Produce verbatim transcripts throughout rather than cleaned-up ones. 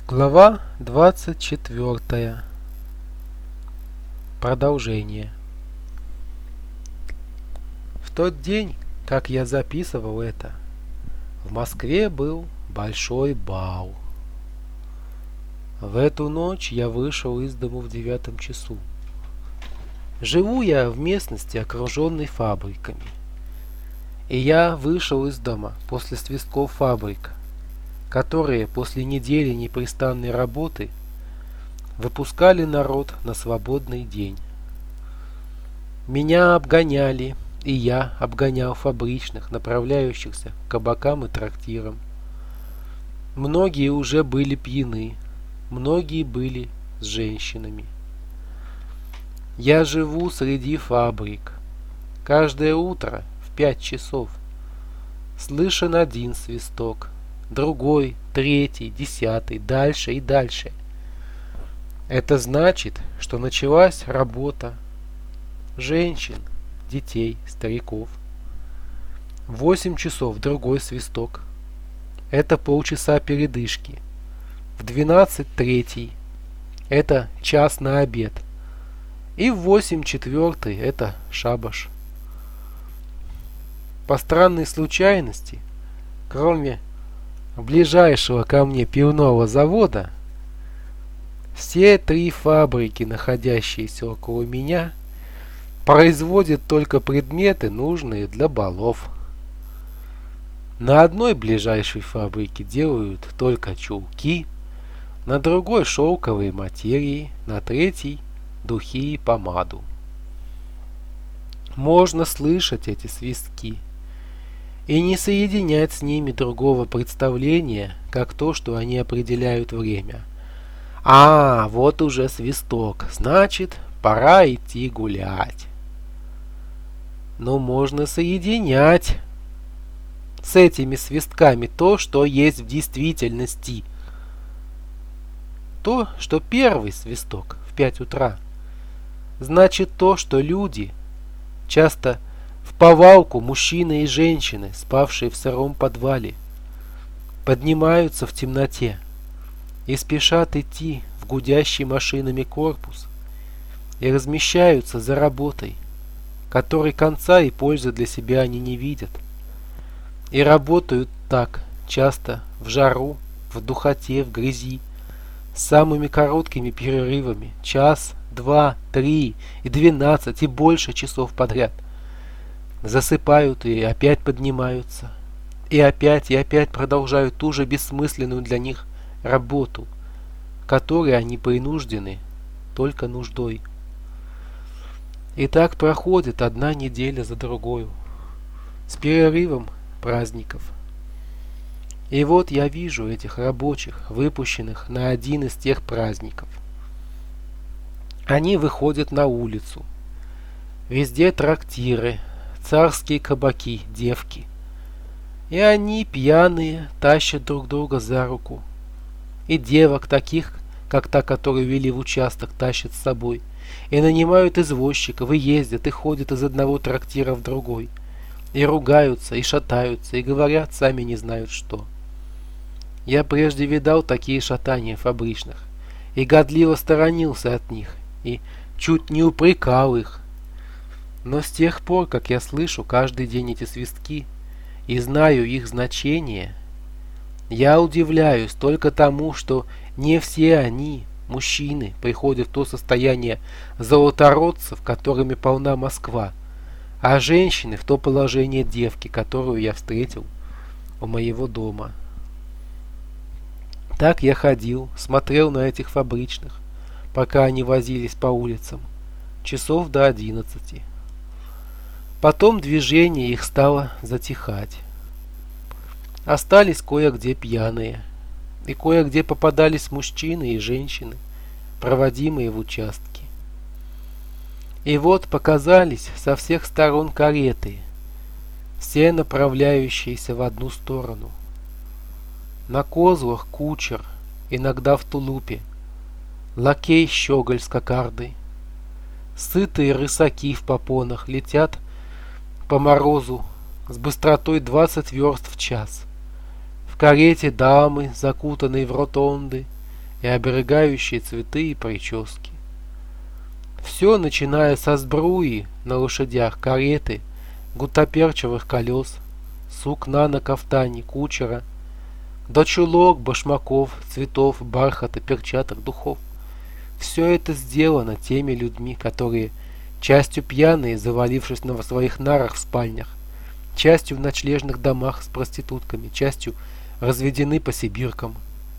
Глава двадцать четвёртая. Продолжение. В тот день, как я записывал это, в Москве был большой бал. В эту ночь я вышел из дому в девятом часу. Живу я в местности, окруженной фабриками. И я вышел из дома после свистков фабрик, которые после недели непрестанной работы выпускали народ на свободный день. Меня обгоняли, и я обгонял фабричных, направляющихся к кабакам и трактирам. Многие уже были пьяны, многие были с женщинами. Я живу среди фабрик. Каждое утро в пять часов слышен один свисток, другой, третий, десятый, дальше и дальше. Это значит, что началась работа женщин, детей, стариков. В восемь часов другой свисток. Это полчаса передышки. В двенадцать третий. Это час на обед. И в восемь четвертый это шабаш. По странной случайности, кроме ближайшего ко мне пивного завода, все три фабрики, находящиеся около меня, производят только предметы, нужные для балов. На одной ближайшей фабрике делают только чулки, на другой шелковые материи, на третьей духи и помаду. Можно слышать эти свистки и не соединять с ними другого представления, как то, что они определяют время. А, вот уже свисток, значит, пора идти гулять. Но можно соединять с этими свистками то, что есть в действительности. То, что первый свисток в пять утра, значит то, что люди, часто в повалку мужчины и женщины, спавшие в сыром подвале, поднимаются в темноте и спешат идти в гудящий машинами корпус и размещаются за работой, которой конца и пользы для себя они не видят, и работают так часто в жару, в духоте, в грязи, с самыми короткими перерывами, час, два, три и двенадцать и больше часов подряд. Засыпают и опять поднимаются, и опять и опять продолжают ту же бессмысленную для них работу, которой они принуждены только нуждой. И так проходит одна неделя за другой, с перерывом праздников. И вот я вижу этих рабочих, выпущенных на один из тех праздников. Они выходят на улицу. Везде трактиры, царские кабаки, девки. И они, пьяные, тащат друг друга за руку. И девок таких, как та, которую вели в участок, тащат с собой. И нанимают извозчиков, и ездят, и ходят из одного трактира в другой. И ругаются, и шатаются, и говорят, сами не знают что. Я прежде видал такие шатания фабричных, и годливо сторонился от них, и чуть не упрекал их. Но с тех пор, как я слышу каждый день эти свистки и знаю их значение, я удивляюсь только тому, что не все они, мужчины, приходят в то состояние золотородцев, которыми полна Москва, а женщины в то положение девки, которую я встретил у моего дома. Так я ходил, смотрел на этих фабричных, пока они возились по улицам, часов до одиннадцати. Потом движение их стало затихать. Остались кое-где пьяные, и кое-где попадались мужчины и женщины, проводимые в участки. И вот показались со всех сторон кареты, все направляющиеся в одну сторону. На козлах кучер, иногда в тулупе, лакей щеголь с кокардой. Сытые рысаки в попонах летят по морозу с быстротой двадцать верст в час. В карете дамы, закутанные в ротонды, и оберегающие цветы и прически. Все, начиная со сбруи на лошадях, кареты, гуттаперчевых колес, сукна на кафтане кучера, до чулок, башмаков, цветов, бархата, перчаток, духов. Все это сделано теми людьми, которые частью пьяные, завалившись на своих нарах в спальнях, частью в ночлежных домах с проститутками, частью разведены по сибиркам.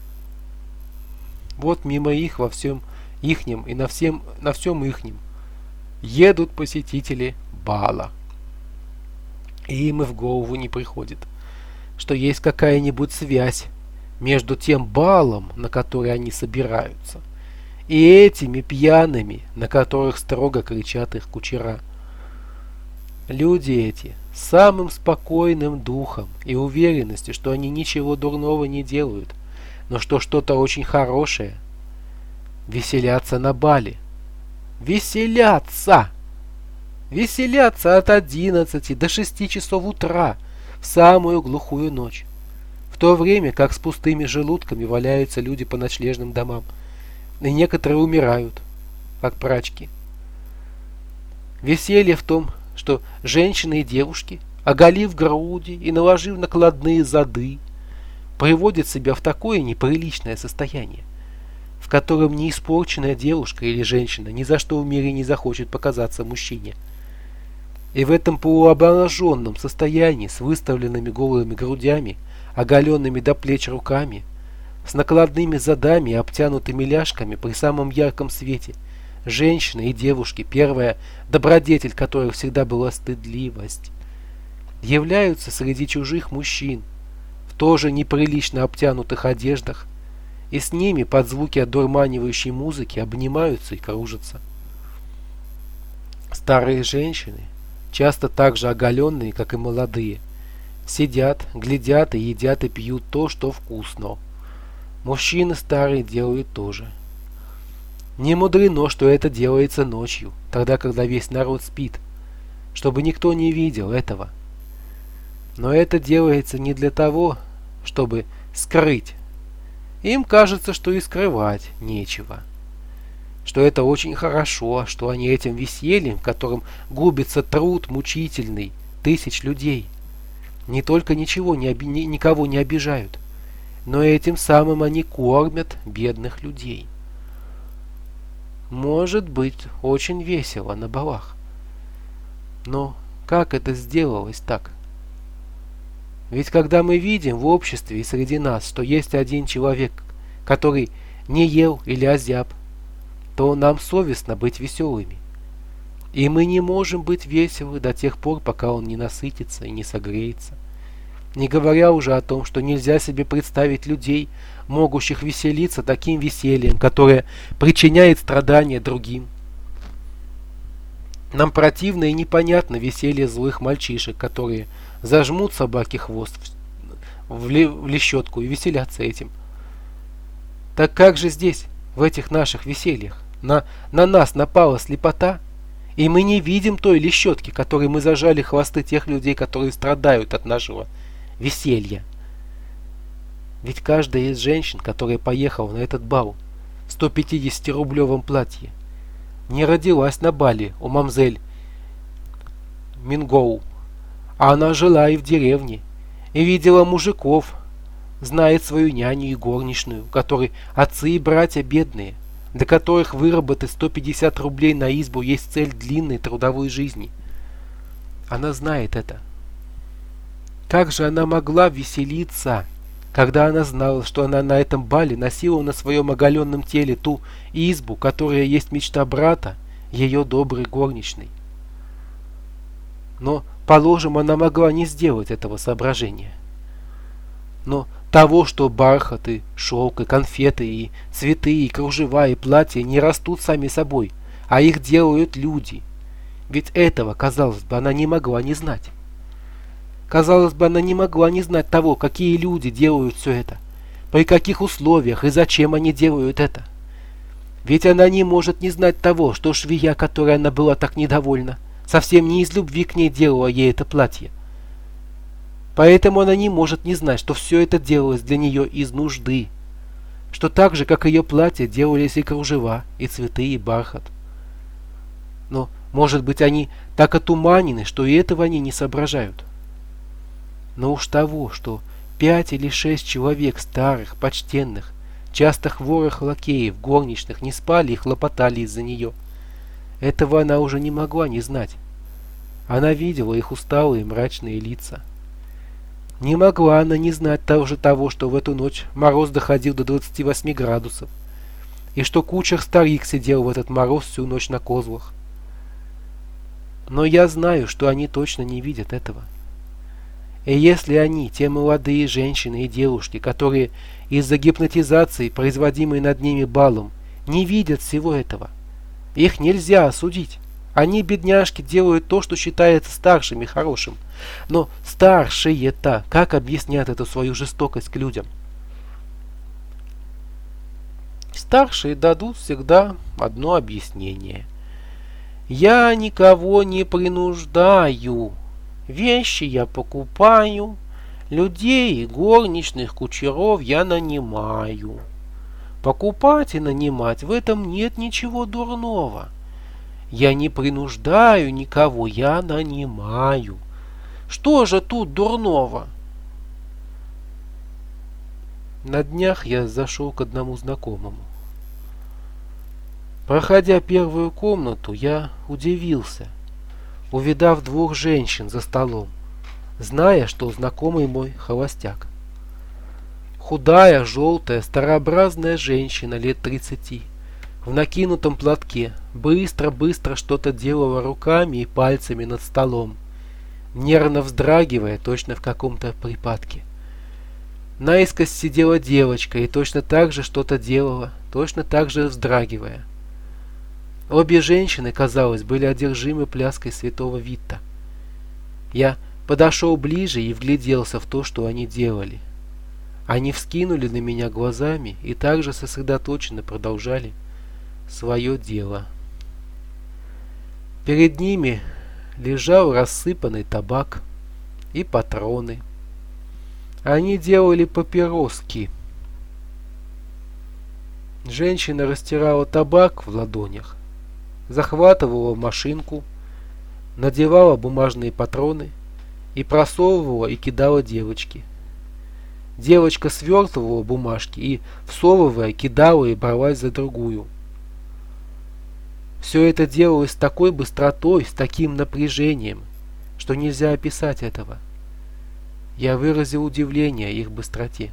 Вот мимо их во всем ихнем и на всем, на всем ихнем едут посетители бала. И им и в голову не приходит, что есть какая-нибудь связь между тем балом, на который они собираются, и этими пьяными, на которых строго кричат их кучера. Люди эти с самым спокойным духом и уверенностью, что они ничего дурного не делают, но что что-то очень хорошее, веселятся на бале. Веселятся! Веселятся от одиннадцати до шести часов утра в самую глухую ночь, в то время как с пустыми желудками валяются люди по ночлежным домам, и некоторые умирают, как прачки. Веселье в том, что женщины и девушки, оголив груди и наложив накладные зады, приводят себя в такое неприличное состояние, в котором неиспорченная девушка или женщина ни за что в мире не захочет показаться мужчине. И в этом полуобнаженном состоянии, с выставленными голыми грудями, оголенными до плеч руками, с накладными задами и обтянутыми ляжками при самом ярком свете, женщины и девушки, первая добродетель которых всегда была стыдливость, являются среди чужих мужчин в тоже неприлично обтянутых одеждах, и с ними под звуки одурманивающей музыки обнимаются и кружатся. Старые женщины, часто так же оголенные, как и молодые, сидят, глядят и едят и пьют то, что вкусно. Мужчины старые делают то же. Не мудрено, что это делается ночью, тогда, когда весь народ спит, чтобы никто не видел этого. Но это делается не для того, чтобы скрыть. Им кажется, что и скрывать нечего. Что это очень хорошо, что они этим весельем, в котором губится труд мучительный тысяч людей, не только ничего не оби- никого не обижают, но этим самым они кормят бедных людей. Может быть, очень весело на балах. Но как это сделалось так? Ведь когда мы видим в обществе и среди нас, что есть один человек, который не ел или озяб, то нам совестно быть веселыми. И мы не можем быть веселы до тех пор, пока он не насытится и не согреется. Не говоря уже о том, что нельзя себе представить людей, могущих веселиться таким весельем, которое причиняет страдания другим. Нам противно и непонятно веселье злых мальчишек, которые зажмут собаке хвост в лещетку и веселятся этим. Так как же здесь, в этих наших весельях, на, на нас напала слепота, и мы не видим той лещетки, которой мы зажали хвосты тех людей, которые страдают от нашего веселья? Ведь каждая из женщин, которая поехала на этот бал в сто пятидесятирублевом платье, не родилась на бале у мамзель Мингоу, а она жила и в деревне, и видела мужиков, знает свою няню и горничную, которые отцы и братья бедные, для которых выработать сто пятьдесят рублей на избу есть цель длинной трудовой жизни. Она знает это. Как же она могла веселиться, когда она знала, что она на этом бале носила на своем оголенном теле ту избу, которая есть мечта брата, ее доброй горничной? Но, положим, она могла не сделать этого соображения. Но того, что бархат и шелк, и конфеты, и цветы, и кружева, и платья не растут сами собой, а их делают люди. Ведь этого, казалось бы, она не могла не знать. Казалось бы, она не могла не знать того, какие люди делают все это, при каких условиях и зачем они делают это. Ведь она не может не знать того, что швея, которой она была так недовольна, совсем не из любви к ней делала ей это платье. Поэтому она не может не знать, что все это делалось для нее из нужды, что так же, как ее платье, делались и кружева, и цветы, и бархат. Но, может быть, они так отуманены, что и этого они не соображают. Но уж того, что пять или шесть человек старых, почтенных, часто хворых лакеев, горничных не спали и хлопотали из-за нее, этого она уже не могла не знать. Она видела их усталые мрачные лица. Не могла она не знать также того, что в эту ночь мороз доходил до двадцати восьми градусов, и что кучер-старик сидел в этот мороз всю ночь на козлах. Но я знаю, что они точно не видят этого. И если они, те молодые женщины и девушки, которые из-за гипнотизации, производимой над ними балом, не видят всего этого, их нельзя осудить. Они, бедняжки, делают то, что считается старшим и хорошим. Но старшие-то как объяснят эту свою жестокость к людям? Старшие дадут всегда одно объяснение. Я никого не принуждаю. Вещи я покупаю. Людей, горничных, кучеров я нанимаю. Покупать и нанимать, в этом нет ничего дурного. Я не принуждаю никого, я нанимаю. Что же тут дурного? На днях я зашел к одному знакомому. Проходя первую комнату, я удивился, увидав двух женщин за столом, зная, что знакомый мой холостяк. Худая, желтая, старообразная женщина лет тридцати, в накинутом платке, быстро-быстро что-то делала руками и пальцами над столом, нервно вздрагивая, точно в каком-то припадке. Наискось сидела девочка и точно так же что-то делала, точно так же вздрагивая. Обе женщины, казалось, были одержимы пляской святого Вита. Я подошел ближе и вгляделся в то, что они делали. Они вскинули на меня глазами и также сосредоточенно продолжали свое дело. Перед ними лежал рассыпанный табак и патроны. Они делали папироски. Женщина растирала табак в ладонях, захватывала машинку, надевала бумажные патроны и просовывала и кидала девочке. Девочка свертывала бумажки и, всовывая, кидала и бралась за другую. Все это делалось с такой быстротой, с таким напряжением, что нельзя описать этого. Я выразил удивление их быстроте.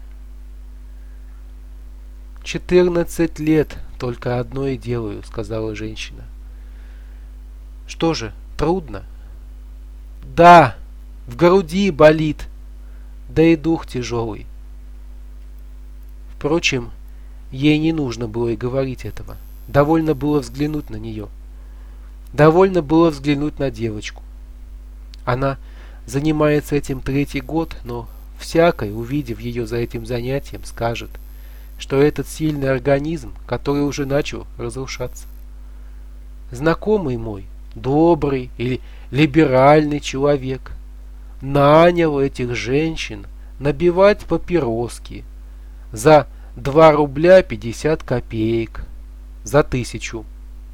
«Четырнадцать лет только одно и делаю», — сказала женщина. «Что же, трудно?» «Да, в груди болит, да и дух тяжелый». Впрочем, ей не нужно было и говорить этого. Довольно было взглянуть на нее. Довольно было взглянуть на девочку. Она занимается этим третий год, но всякий, увидев ее за этим занятием, скажет, что этот сильный организм, который уже начал разрушаться. Знакомый мой, добрый или либеральный человек, нанял этих женщин набивать папироски за два рубля пятьдесят копеек, за тысячу.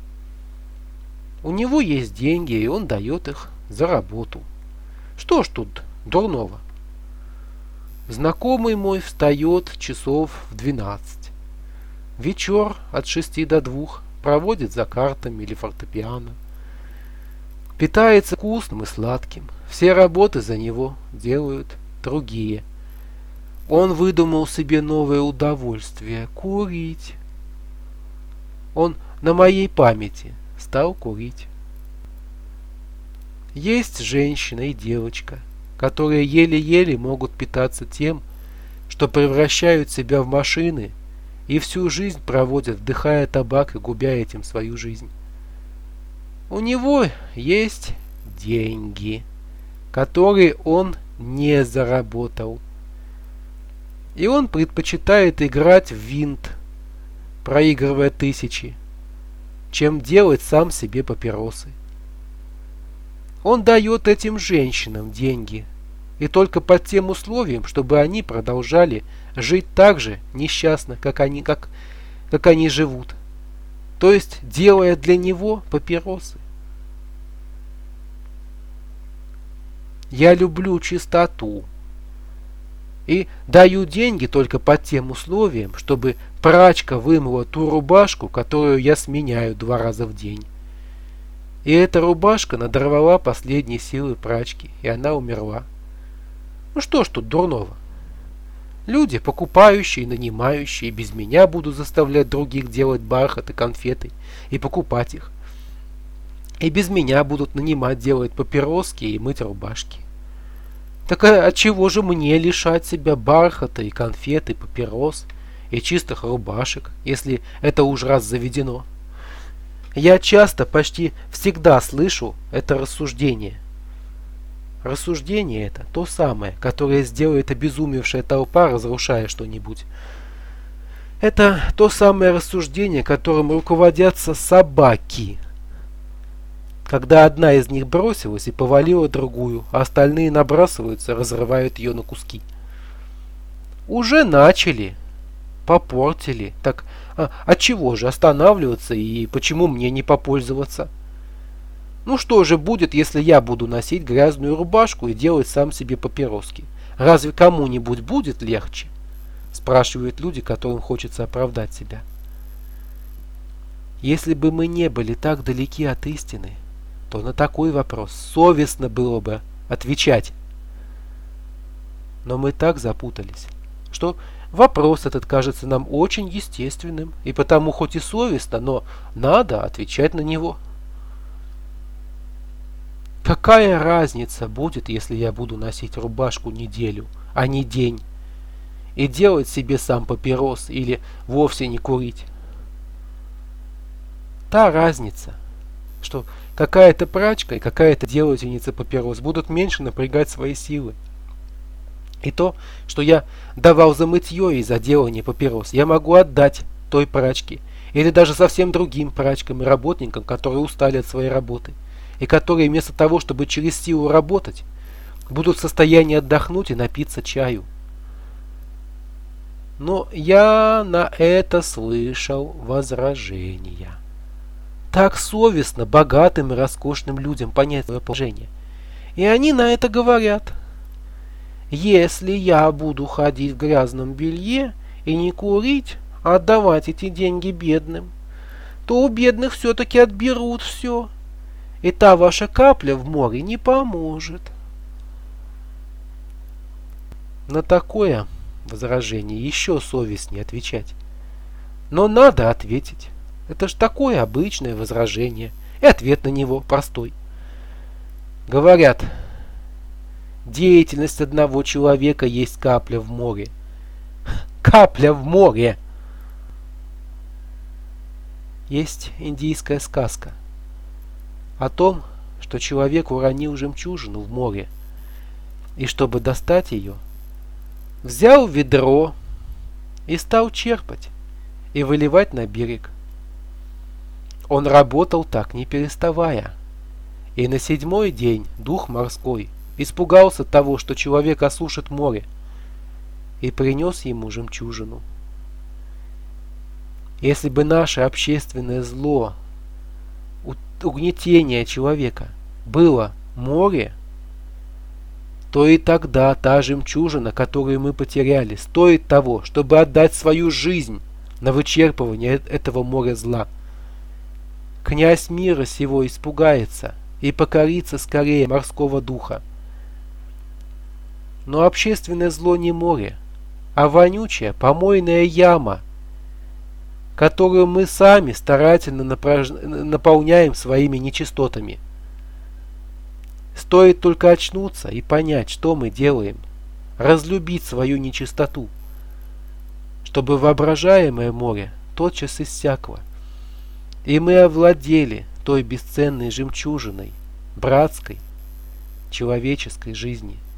У него есть деньги, и он дает их за работу. Что ж тут дурного? Знакомый мой встает часов в двенадцать. Вечер от шести до двух проводит за картами или фортепиано. Питается вкусным и сладким. Все работы за него делают другие. Он выдумал себе новое удовольствие – курить. Он на моей памяти стал курить. Есть женщина и девочка, которые еле-еле могут питаться тем, что превращают себя в машины и всю жизнь проводят, вдыхая табак и губя этим свою жизнь. У него есть деньги, которые он не заработал. И он предпочитает играть в винт, проигрывая тысячи, чем делать сам себе папиросы. Он дает этим женщинам деньги и только под тем условием, чтобы они продолжали жить так же несчастно, как они, как, как они живут. То есть, делая для него папиросы. Я люблю чистоту и даю деньги только под тем условием, чтобы прачка вымыла ту рубашку, которую я сменяю два раза в день. И эта рубашка надорвала последние силы прачки, и она умерла. Ну что ж тут дурного? Люди, покупающие и нанимающие, без меня будут заставлять других делать бархат и конфеты и покупать их. И без меня будут нанимать делать папироски и мыть рубашки. Так от чего же мне лишать себя бархата и конфет и папирос и чистых рубашек, если это уж раз заведено? Я часто, почти всегда слышу это рассуждение. Рассуждение это то самое, которое сделает обезумевшая толпа, разрушая что-нибудь. Это то самое рассуждение, которым руководятся собаки. Когда одна из них бросилась и повалила другую, а остальные набрасываются, разрывают ее на куски. Уже начали, попортили. Так а, от чего же останавливаться и почему мне не попользоваться? Ну что же будет, если я буду носить грязную рубашку и делать сам себе папироски? Разве кому-нибудь будет легче? Спрашивают люди, которым хочется оправдать себя. Если бы мы не были так далеки от истины, то на такой вопрос совестно было бы отвечать. Но мы так запутались, что вопрос этот кажется нам очень естественным, и потому хоть и совестно, но надо отвечать на него. Какая разница будет, если я буду носить рубашку неделю, а не день, и делать себе сам папирос или вовсе не курить? Та разница, что какая-то прачка и какая-то делательница папирос будут меньше напрягать свои силы. И то, что я давал за мытье и за делание папирос, я могу отдать той прачке, или даже совсем другим прачкам и работникам, которые устали от своей работы, и которые вместо того, чтобы через силу работать, будут в состоянии отдохнуть и напиться чаю. Но я на это слышал возражения. Так совестно богатым и роскошным людям понять свое положение. И они на это говорят: если я буду ходить в грязном белье и не курить, а отдавать эти деньги бедным, то у бедных все-таки отберут все. И та ваша капля в море не поможет. На такое возражение еще совестнее отвечать. Но надо ответить. Это ж такое обычное возражение. И ответ на него простой. Говорят, деятельность одного человека есть капля в море. Капля в море! Есть индийская сказка о том, что человек уронил жемчужину в море, и чтобы достать ее, взял ведро и стал черпать и выливать на берег. Он работал так, не переставая, и на седьмой день дух морской испугался того, что человек осушит море, и принес ему жемчужину. Если бы наше общественное зло, угнетение человека было море, то и тогда та жемчужина, которую мы потеряли, стоит того, чтобы отдать свою жизнь на вычерпывание этого моря зла. Князь мира сего испугается и покорится скорее морского духа. Но общественное зло не море, а вонючая помойная яма, которую мы сами старательно наполняем своими нечистотами. Стоит только очнуться и понять, что мы делаем, разлюбить свою нечистоту, чтобы воображаемое море тотчас иссякло, и мы овладели той бесценной жемчужиной братской человеческой жизни.